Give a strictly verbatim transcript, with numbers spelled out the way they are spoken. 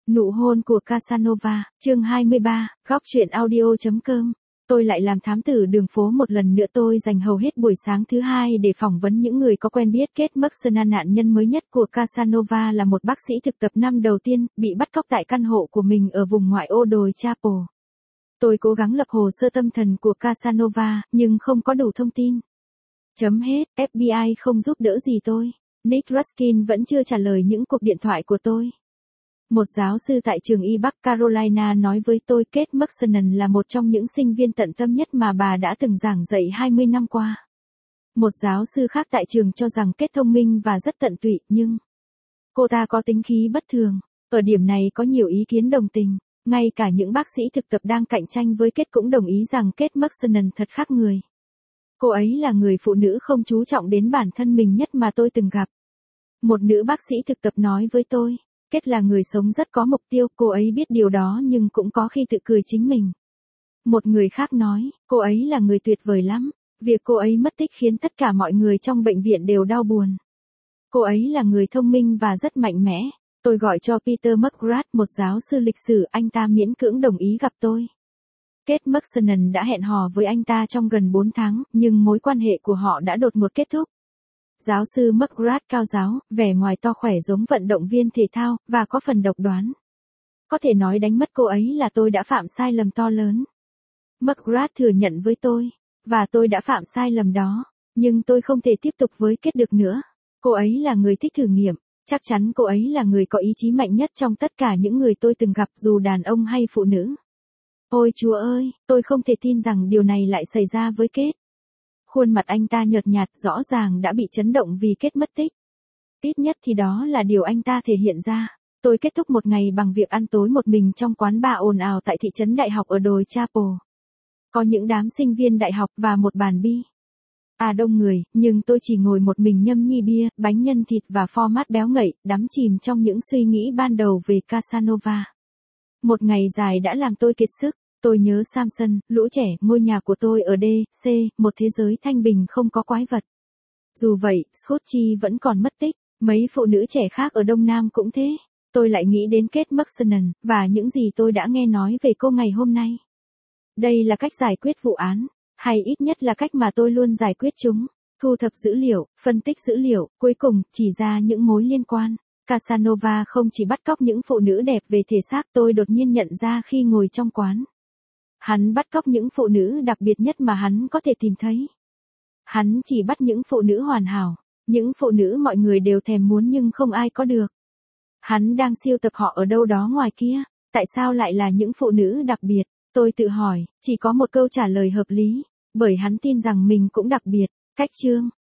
Nụ hôn của Casanova, chương hai mươi ba, góc truyện audio.com. Tôi lại làm thám tử đường phố một lần nữa. Tôi dành hầu hết buổi sáng thứ hai để phỏng vấn những người có quen biết. Kate McKinnon, nạn nhân mới nhất của Casanova, là một bác sĩ thực tập năm đầu tiên, bị bắt cóc tại căn hộ của mình ở vùng ngoại ô đồi Chapel. Tôi cố gắng lập hồ sơ tâm thần của Casanova, nhưng không có đủ thông tin. Chấm hết, ép bê i không giúp đỡ gì tôi. Nick Ruskin vẫn chưa trả lời những cuộc điện thoại của tôi. Một giáo sư tại trường y Bắc Carolina nói với tôi Kate McKinnon là một trong những sinh viên tận tâm nhất mà bà đã từng giảng dạy hai mươi năm qua. Một giáo sư khác tại trường cho rằng Kate thông minh và rất tận tụy, nhưng cô ta có tính khí bất thường. Ở điểm này có nhiều ý kiến đồng tình. Ngay cả những bác sĩ thực tập đang cạnh tranh với Kate cũng đồng ý rằng Kate McKinnon thật khác người. Cô ấy là người phụ nữ không chú trọng đến bản thân mình nhất mà tôi từng gặp. Một nữ bác sĩ thực tập nói với tôi, Kate là người sống rất có mục tiêu, cô ấy biết điều đó nhưng cũng có khi tự cười chính mình. Một người khác nói, cô ấy là người tuyệt vời lắm, việc cô ấy mất tích khiến tất cả mọi người trong bệnh viện đều đau buồn. Cô ấy là người thông minh và rất mạnh mẽ. Tôi gọi cho Peter McGrath, một giáo sư lịch sử, anh ta miễn cưỡng đồng ý gặp tôi. Kate McKinnon đã hẹn hò với anh ta trong gần bốn tháng, nhưng mối quan hệ của họ đã đột ngột kết thúc. Giáo sư McGrath cao giáo, vẻ ngoài to khỏe giống vận động viên thể thao, và có phần độc đoán. Có thể nói đánh mất cô ấy là tôi đã phạm sai lầm to lớn. McGrath thừa nhận với tôi, và tôi đã phạm sai lầm đó, nhưng tôi không thể tiếp tục với Kate được nữa. Cô ấy là người thích thử nghiệm, chắc chắn cô ấy là người có ý chí mạnh nhất trong tất cả những người tôi từng gặp, dù đàn ông hay phụ nữ. Ôi Chúa ơi, tôi không thể tin rằng điều này lại xảy ra với Kate. Khuôn mặt anh ta nhợt nhạt, rõ ràng đã bị chấn động vì Kate mất tích. Ít nhất thì đó là điều anh ta thể hiện ra. Tôi kết thúc một ngày bằng việc ăn tối một mình trong quán bar ồn ào tại thị trấn đại học ở đồi Chapel. Có những đám sinh viên đại học và một bàn bi. À đông người, nhưng tôi chỉ ngồi một mình nhâm nhi bia, bánh nhân thịt và format béo ngậy, đắm chìm trong những suy nghĩ ban đầu về Casanova. Một ngày dài đã làm tôi kiệt sức. Tôi nhớ Samson, lũ trẻ, ngôi nhà của tôi ở D, C, một thế giới thanh bình không có quái vật. Dù vậy, Scotty vẫn còn mất tích, mấy phụ nữ trẻ khác ở Đông Nam cũng thế. Tôi lại nghĩ đến Kate McKinnon, và những gì tôi đã nghe nói về cô ngày hôm nay. Đây là cách giải quyết vụ án, hay ít nhất là cách mà tôi luôn giải quyết chúng. Thu thập dữ liệu, phân tích dữ liệu, cuối cùng, chỉ ra những mối liên quan. Casanova không chỉ bắt cóc những phụ nữ đẹp về thể xác, tôi đột nhiên nhận ra khi ngồi trong quán. Hắn bắt cóc những phụ nữ đặc biệt nhất mà hắn có thể tìm thấy. Hắn chỉ bắt những phụ nữ hoàn hảo, những phụ nữ mọi người đều thèm muốn nhưng không ai có được. Hắn đang sưu tập họ ở đâu đó ngoài kia, tại sao lại là những phụ nữ đặc biệt? Tôi tự hỏi, chỉ có một câu trả lời hợp lý, bởi hắn tin rằng mình cũng đặc biệt. Cách chương